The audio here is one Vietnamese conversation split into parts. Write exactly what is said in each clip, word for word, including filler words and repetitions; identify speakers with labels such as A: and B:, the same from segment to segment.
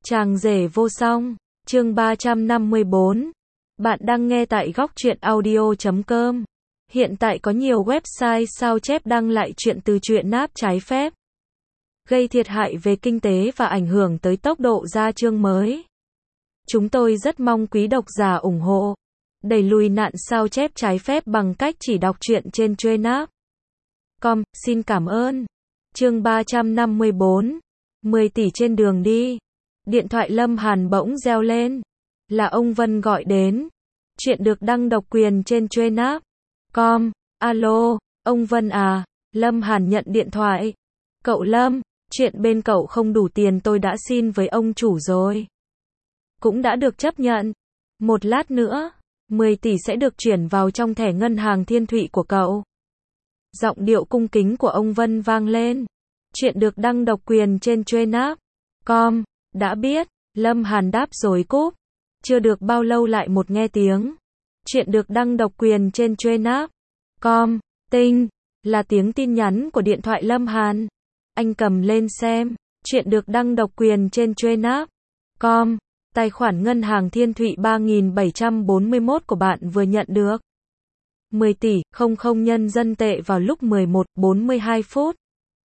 A: Chàng rể vô song, chương ba trăm năm mươi bốn. Bạn đang nghe tại góc truyện audio chấm com. Hiện tại có nhiều website sao chép đăng lại chuyện từ truyện náp trái phép, gây thiệt hại về kinh tế và ảnh hưởng tới tốc độ ra chương mới. Chúng tôi rất mong quý độc giả ủng hộ, đẩy lùi nạn sao chép trái phép bằng cách chỉ đọc truyện trên Trainap chấm com. Xin cảm ơn. Chương ba trăm năm mươi bốn. mười tỷ trên đường đi. Điện thoại Lâm Hàn bỗng reo lên. Là ông Vân gọi đến. Chuyện được đăng độc quyền trên Trainap chấm com. Alo, ông Vân à? Lâm Hàn nhận điện thoại. Cậu Lâm, chuyện bên cậu không đủ tiền tôi đã xin với ông chủ rồi. Cũng đã được chấp nhận. Một lát nữa, mười tỷ sẽ được chuyển vào trong thẻ ngân hàng Thiên Thụy của cậu. Giọng điệu cung kính của ông Vân vang lên. Chuyện được đăng độc quyền trên Trainap chấm com. Đã biết, Lâm Hàn đáp rồi cúp. Chưa được bao lâu lại một nghe tiếng. Chuyện được đăng độc quyền trên Trainap chấm com. Tinh, là tiếng tin nhắn của điện thoại Lâm Hàn. Anh cầm lên xem. Chuyện được đăng độc quyền trên Trainap chấm com. Tài khoản ngân hàng Thiên Thụy ba nghìn bảy trăm bốn mươi mốt của bạn vừa nhận được mười tỷ không không nhân dân tệ vào lúc mười một giờ bốn mươi hai phút.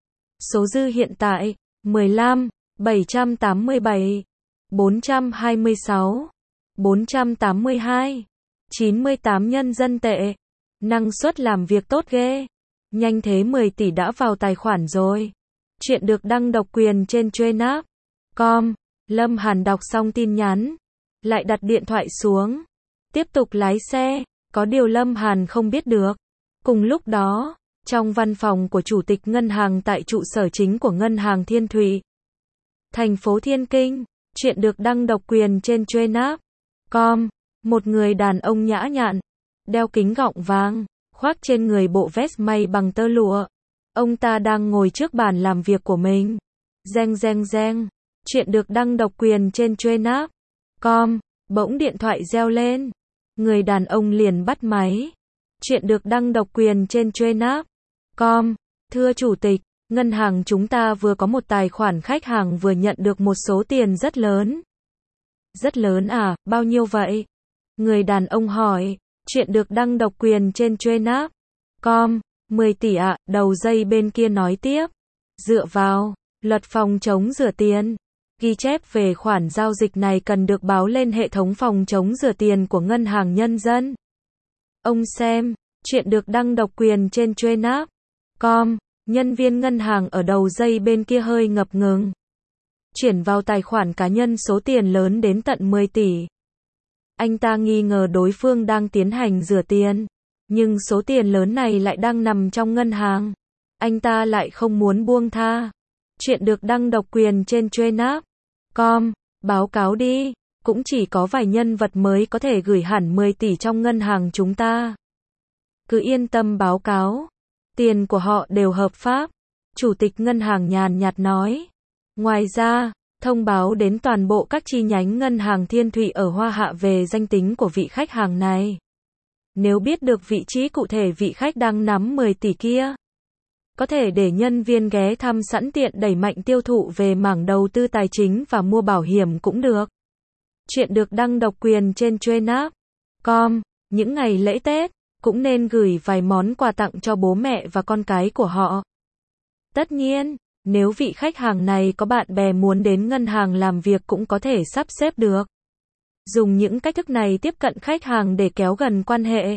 A: Số dư hiện tại mười lăm, bảy trăm tám mươi bảy, bốn trăm hai mươi sáu, bốn trăm tám mươi hai, chín mươi tám nhân dân tệ. Năng suất làm việc tốt ghê. Nhanh thế mười tỷ đã vào tài khoản rồi. Chuyện được đăng độc quyền trên Trainap chấm com. Lâm Hàn đọc xong tin nhắn, lại đặt điện thoại xuống, tiếp tục lái xe. Có điều Lâm Hàn không biết được, cùng lúc đó, trong văn phòng của chủ tịch ngân hàng tại trụ sở chính của ngân hàng Thiên Thụy, thành phố Thiên Kinh, chuyện được đăng độc quyền trên Trainap chấm com. Một người đàn ông nhã nhặn, đeo kính gọng vàng, khoác trên người bộ vest may bằng tơ lụa. Ông ta đang ngồi trước bàn làm việc của mình. Reng reng reng. Chuyện được đăng độc quyền trên Trainap chấm com. Bỗng điện thoại reo lên. Người đàn ông liền bắt máy. Chuyện được đăng độc quyền trên Trainap chấm com. Thưa chủ tịch, ngân hàng chúng ta vừa có một tài khoản khách hàng vừa nhận được một số tiền rất lớn. Rất lớn à, bao nhiêu vậy? Người đàn ông hỏi. Chuyện được đăng độc quyền trên Trainap chấm com. mười tỷ ạ, đầu dây bên kia nói tiếp. Dựa vào luật phòng chống rửa tiền, ghi chép về khoản giao dịch này cần được báo lên hệ thống phòng chống rửa tiền của Ngân hàng Nhân dân. Ông xem, chuyện được đăng độc quyền trên Trainap chấm com. Nhân viên ngân hàng ở đầu dây bên kia hơi ngập ngừng. Chuyển vào tài khoản cá nhân số tiền lớn đến tận mười tỷ. Anh ta nghi ngờ đối phương đang tiến hành rửa tiền, nhưng số tiền lớn này lại đang nằm trong ngân hàng. Anh ta lại không muốn buông tha. Chuyện được đăng độc quyền trên Trainap chấm com. Báo cáo đi, cũng chỉ có vài nhân vật mới có thể gửi hẳn mười tỷ trong ngân hàng chúng ta. Cứ yên tâm báo cáo. Tiền của họ đều hợp pháp. Chủ tịch ngân hàng nhàn nhạt nói. Ngoài ra, thông báo đến toàn bộ các chi nhánh ngân hàng Thiên Thụy ở Hoa Hạ về danh tính của vị khách hàng này. Nếu biết được vị trí cụ thể vị khách đang nắm mười tỷ kia, có thể để nhân viên ghé thăm sẵn tiện đẩy mạnh tiêu thụ về mảng đầu tư tài chính và mua bảo hiểm cũng được. Chuyện được đăng độc quyền trên Trainap chấm com. Những ngày lễ Tết, cũng nên gửi vài món quà tặng cho bố mẹ và con cái của họ. Tất nhiên, nếu vị khách hàng này có bạn bè muốn đến ngân hàng làm việc cũng có thể sắp xếp được. Dùng những cách thức này tiếp cận khách hàng để kéo gần quan hệ.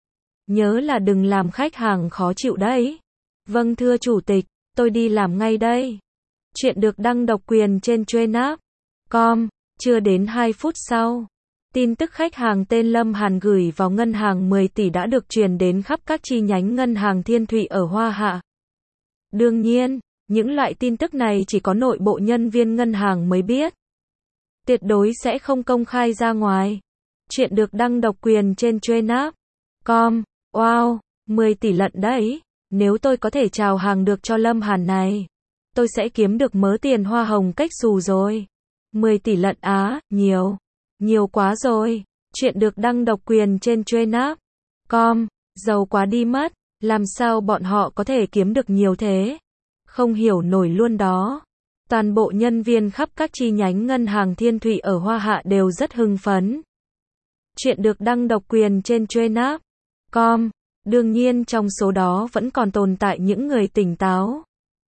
A: Nhớ là đừng làm khách hàng khó chịu đấy. Vâng thưa chủ tịch, tôi đi làm ngay đây. Chuyện được đăng độc quyền trên Trainap chấm com. Chưa đến hai phút sau, tin tức khách hàng tên Lâm Hàn gửi vào ngân hàng mười tỷ đã được truyền đến khắp các chi nhánh ngân hàng Thiên Thụy ở Hoa Hạ. Đương nhiên, những loại tin tức này chỉ có nội bộ nhân viên ngân hàng mới biết. Tuyệt đối sẽ không công khai ra ngoài. Chuyện được đăng độc quyền trên Trainap chấm com. Wow, mười tỷ lận đấy. Nếu tôi có thể chào hàng được cho Lâm Hàn này, tôi sẽ kiếm được mớ tiền hoa hồng cách xù rồi. mười tỷ lận á, nhiều. Nhiều quá rồi. Chuyện được đăng độc quyền trên Trainap chấm com. Giàu quá đi mất. Làm sao bọn họ có thể kiếm được nhiều thế? Không hiểu nổi luôn đó. Toàn bộ nhân viên khắp các chi nhánh ngân hàng Thiên Thụy ở Hoa Hạ đều rất hưng phấn. Chuyện được đăng độc quyền trên Trendap chấm com. Đương nhiên trong số đó vẫn còn tồn tại những người tỉnh táo.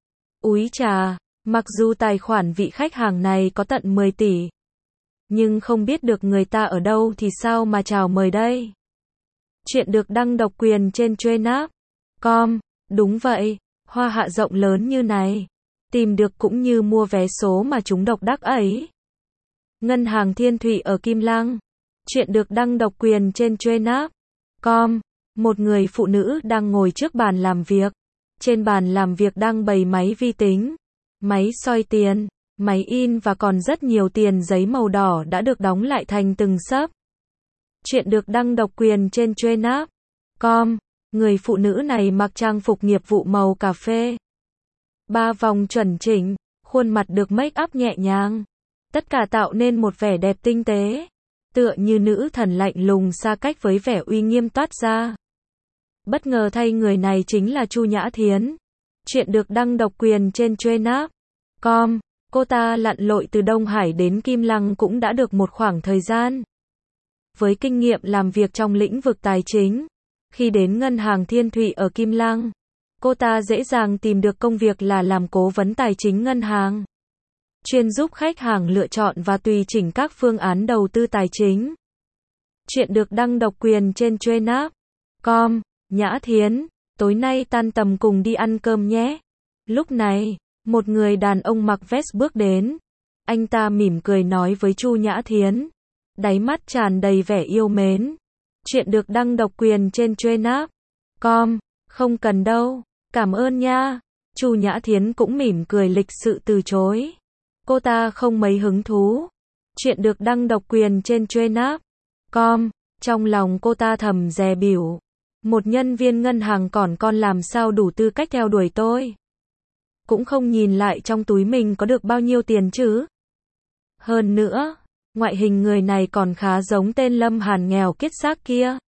A: Úi chà, mặc dù tài khoản vị khách hàng này có tận mười tỷ, nhưng không biết được người ta ở đâu thì sao mà chào mời đây. Chuyện được đăng độc quyền trên Trendap chấm com. Đúng vậy, Hoa Hạ rộng lớn như này, tìm được cũng như mua vé số mà chúng độc đắc ấy. Ngân hàng Thiên Thụy ở Kim Lăng. Chuyện được đăng độc quyền trên Trendap chấm com. Một người phụ nữ đang ngồi trước bàn làm việc. Trên bàn làm việc đang bày máy vi tính, máy soi tiền, máy in và còn rất nhiều tiền giấy màu đỏ đã được đóng lại thành từng xấp. Chuyện được đăng độc quyền trên Trendap chấm com. Người phụ nữ này mặc trang phục nghiệp vụ màu cà phê. Ba vòng chuẩn chỉnh, khuôn mặt được make up nhẹ nhàng. Tất cả tạo nên một vẻ đẹp tinh tế, tựa như nữ thần lạnh lùng xa cách với vẻ uy nghiêm toát ra. Bất ngờ thay người này chính là Chu Nhã Thiến. Chuyện được đăng độc quyền trên Trendap chấm com. Cô ta lặn lội từ Đông Hải đến Kim Lăng cũng đã được một khoảng thời gian. Với kinh nghiệm làm việc trong lĩnh vực tài chính, khi đến ngân hàng Thiên Thụy ở Kim Lăng, cô ta dễ dàng tìm được công việc là làm cố vấn tài chính ngân hàng, chuyên giúp khách hàng lựa chọn và tùy chỉnh các phương án đầu tư tài chính. Chuyện được đăng độc quyền trên Trendap chấm com. Nhã Thiến, tối nay tan tầm cùng đi ăn cơm nhé. Lúc này, một người đàn ông mặc vest bước đến. Anh ta mỉm cười nói với Chu Nhã Thiến, đáy mắt tràn đầy vẻ yêu mến. Chuyện được đăng độc quyền trên Trendap chấm com. Không cần đâu, cảm ơn nha. Chu Nhã Thiến cũng mỉm cười lịch sự từ chối. Cô ta không mấy hứng thú. Chuyện được đăng độc quyền trên Trendap chấm com. Trong lòng cô ta thầm dè bỉu. Một nhân viên ngân hàng còn con làm sao đủ tư cách theo đuổi tôi. Cũng không nhìn lại trong túi mình có được bao nhiêu tiền chứ. Hơn nữa, ngoại hình người này còn khá giống tên Lâm Hàn nghèo kiết xác kia.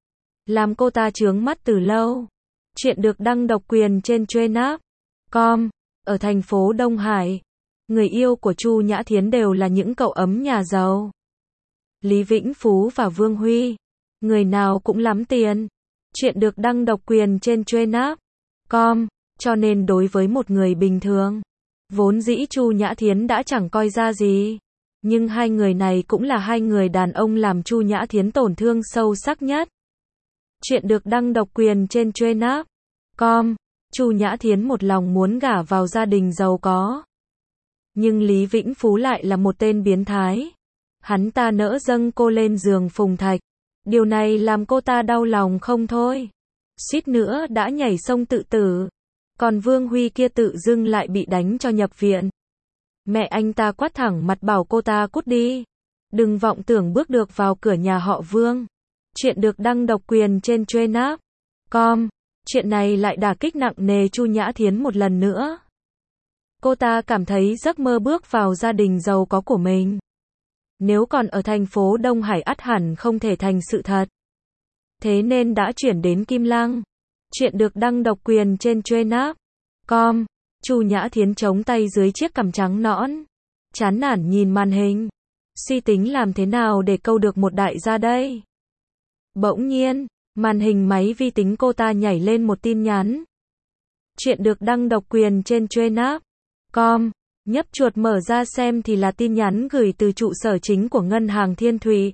A: Làm cô ta chướng mắt từ lâu. Chuyện được đăng độc quyền trên Trendap chấm com. Ở thành phố Đông Hải, người yêu của Chu Nhã Thiến đều là những cậu ấm nhà giàu. Lý Vĩnh Phú và Vương Huy, người nào cũng lắm tiền. Chuyện được đăng độc quyền trên Trendap chấm com. Cho nên đối với một người bình thường, vốn dĩ Chu Nhã Thiến đã chẳng coi ra gì. Nhưng hai người này cũng là hai người đàn ông làm Chu Nhã Thiến tổn thương sâu sắc nhất. Chuyện được đăng độc quyền trên Trendap chấm com. Chu Nhã Thiến một lòng muốn gả vào gia đình giàu có. Nhưng Lý Vĩnh Phú lại là một tên biến thái. Hắn ta nỡ dâng cô lên giường phùng thạch. Điều này làm cô ta đau lòng không thôi. Suýt nữa đã nhảy sông tự tử. Còn Vương Huy kia tự dưng lại bị đánh cho nhập viện. Mẹ anh ta quát thẳng mặt bảo cô ta cút đi. Đừng vọng tưởng bước được vào cửa nhà họ Vương. Chuyện được đăng độc quyền trên Trendap chấm com. Chuyện này lại đả kích nặng nề Chu Nhã Thiến một lần nữa. Cô ta cảm thấy giấc mơ bước vào gia đình giàu có của mình, nếu còn ở thành phố Đông Hải ắt hẳn không thể thành sự thật. Thế nên đã chuyển đến Kim Lăng. Chuyện được đăng độc quyền trên Trendap chấm com. Chu Nhã Thiến chống tay dưới chiếc cằm trắng nõn, chán nản nhìn màn hình, suy tính làm thế nào để câu được một đại gia đây. Bỗng nhiên, màn hình máy vi tính cô ta nhảy lên một tin nhắn. Chuyện được đăng độc quyền trên Trendap chấm com. Nhấp chuột mở ra xem thì là tin nhắn gửi từ trụ sở chính của ngân hàng Thiên Thụy.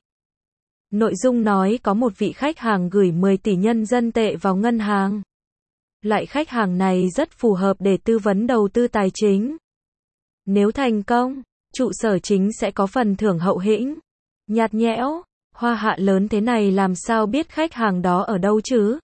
A: Nội dung nói có một vị khách hàng gửi mười tỷ nhân dân tệ vào ngân hàng. Loại khách hàng này rất phù hợp để tư vấn đầu tư tài chính. Nếu thành công, trụ sở chính sẽ có phần thưởng hậu hĩnh. Nhạt nhẽo, Hoa Hạ lớn thế này làm sao biết khách hàng đó ở đâu chứ?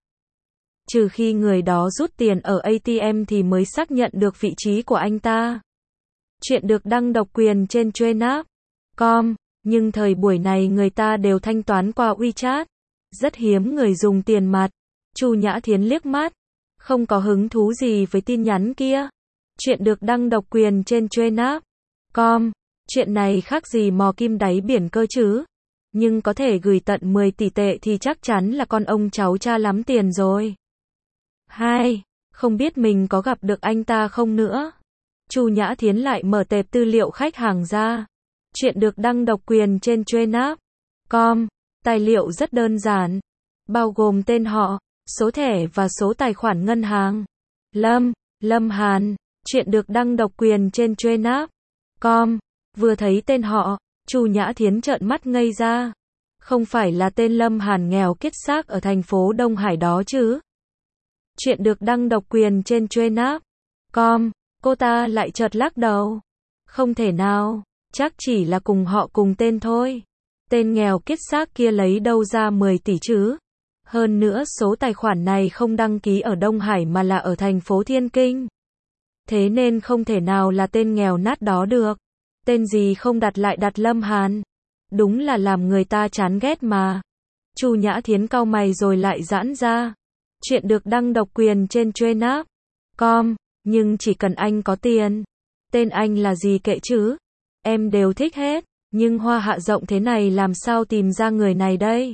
A: Trừ khi người đó rút tiền ở a tê em thì mới xác nhận được vị trí của anh ta. Chuyện được đăng độc quyền trên Trendap chấm com. Nhưng thời buổi này người ta đều thanh toán qua WeChat. Rất hiếm người dùng tiền mặt. Chu Nhã Thiến liếc mắt, không có hứng thú gì với tin nhắn kia. Chuyện được đăng độc quyền trên Trendap chấm com. Chuyện này khác gì mò kim đáy biển cơ chứ. Nhưng có thể gửi tận mười tỷ tệ thì chắc chắn là con ông cháu cha lắm tiền rồi. Hai. Không biết mình có gặp được anh ta không nữa. Chu Nhã Thiến lại mở tệp tư liệu khách hàng ra. Chuyện được đăng độc quyền trên Truyện.com. com. Tài liệu rất đơn giản, bao gồm tên họ, số thẻ và số tài khoản ngân hàng. Lâm, Lâm Hàn, chuyện được đăng độc quyền trên Truyện.com. com. Vừa thấy tên họ, Chu Nhã Thiến trợn mắt ngây ra. Không phải là tên Lâm Hàn nghèo kiết xác ở thành phố Đông Hải đó chứ? Chuyện được đăng độc quyền trên Truyện.com. com. Cô ta lại chợt lắc đầu. Không thể nào, chắc chỉ là cùng họ cùng tên thôi. Tên nghèo kiết xác kia lấy đâu ra mười tỷ chứ? Hơn nữa số tài khoản này không đăng ký ở Đông Hải mà là ở thành phố Thiên Kinh. Thế nên không thể nào là tên nghèo nát đó được. Tên gì không đặt lại đặt Lâm Hàn. Đúng là làm người ta chán ghét mà. Chu Nhã Thiến cau mày rồi lại giãn ra. Chuyện được đăng độc quyền trên Truyện.com. com, nhưng chỉ cần anh có tiền. Tên anh là gì kệ chứ? Em đều thích hết, nhưng hoa hạ rộng thế này làm sao tìm ra người này đây?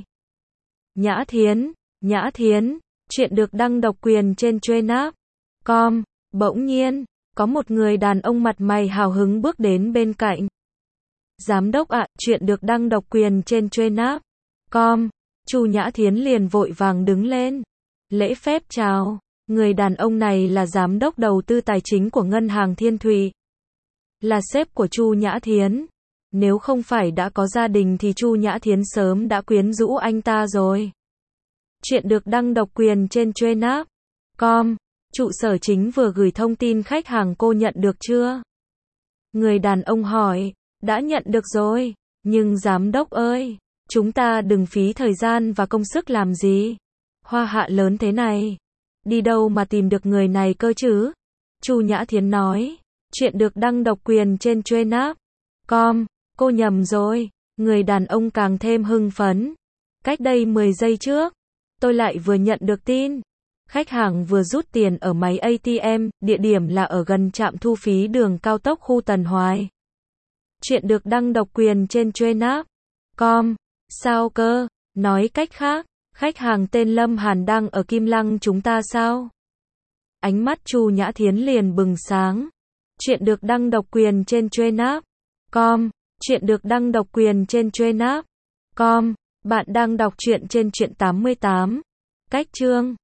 A: Nhã Thiến, Nhã Thiến, chuyện được đăng độc quyền trên Truyện.com. com. Bỗng nhiên, có một người đàn ông mặt mày hào hứng bước đến bên cạnh. Giám đốc ạ, chuyện được đăng độc quyền trên Truyện.com. com. Chu Nhã Thiến liền vội vàng đứng lên. Lễ phép chào. Người đàn ông này là giám đốc đầu tư tài chính của ngân hàng Thiên Thụy. Là sếp của Chu Nhã Thiến. Nếu không phải đã có gia đình thì Chu Nhã Thiến sớm đã quyến rũ anh ta rồi. Chuyện được đăng độc quyền trên Truyện.com. com. Trụ sở chính vừa gửi thông tin khách hàng, cô nhận được chưa? Người đàn ông hỏi. Đã nhận được rồi. Nhưng giám đốc ơi, chúng ta đừng phí thời gian và công sức làm gì. Hoa hạ lớn thế này, đi đâu mà tìm được người này cơ chứ? Chu Nhã Thiến nói. Chuyện được đăng độc quyền trên Truyện.com. com. Cô nhầm rồi. Người đàn ông càng thêm hưng phấn. Cách đây mười giây trước, tôi lại vừa nhận được tin. Khách hàng vừa rút tiền ở máy a tê em, địa điểm là ở gần trạm thu phí đường cao tốc khu Tân Hoài. Chuyện được đăng độc quyền trên Truyện.com. com. Sao cơ? Nói cách khác, khách hàng tên Lâm Hàn đang ở Kim Lăng chúng ta sao? Ánh mắt Chu Nhã Thiến liền bừng sáng. Chuyện được đăng độc quyền trên Truyện.com. com. Chuyện được đăng độc quyền trên Truyện.com. com. Bạn đang đọc truyện trên Truyện tám mươi tám. Cách chương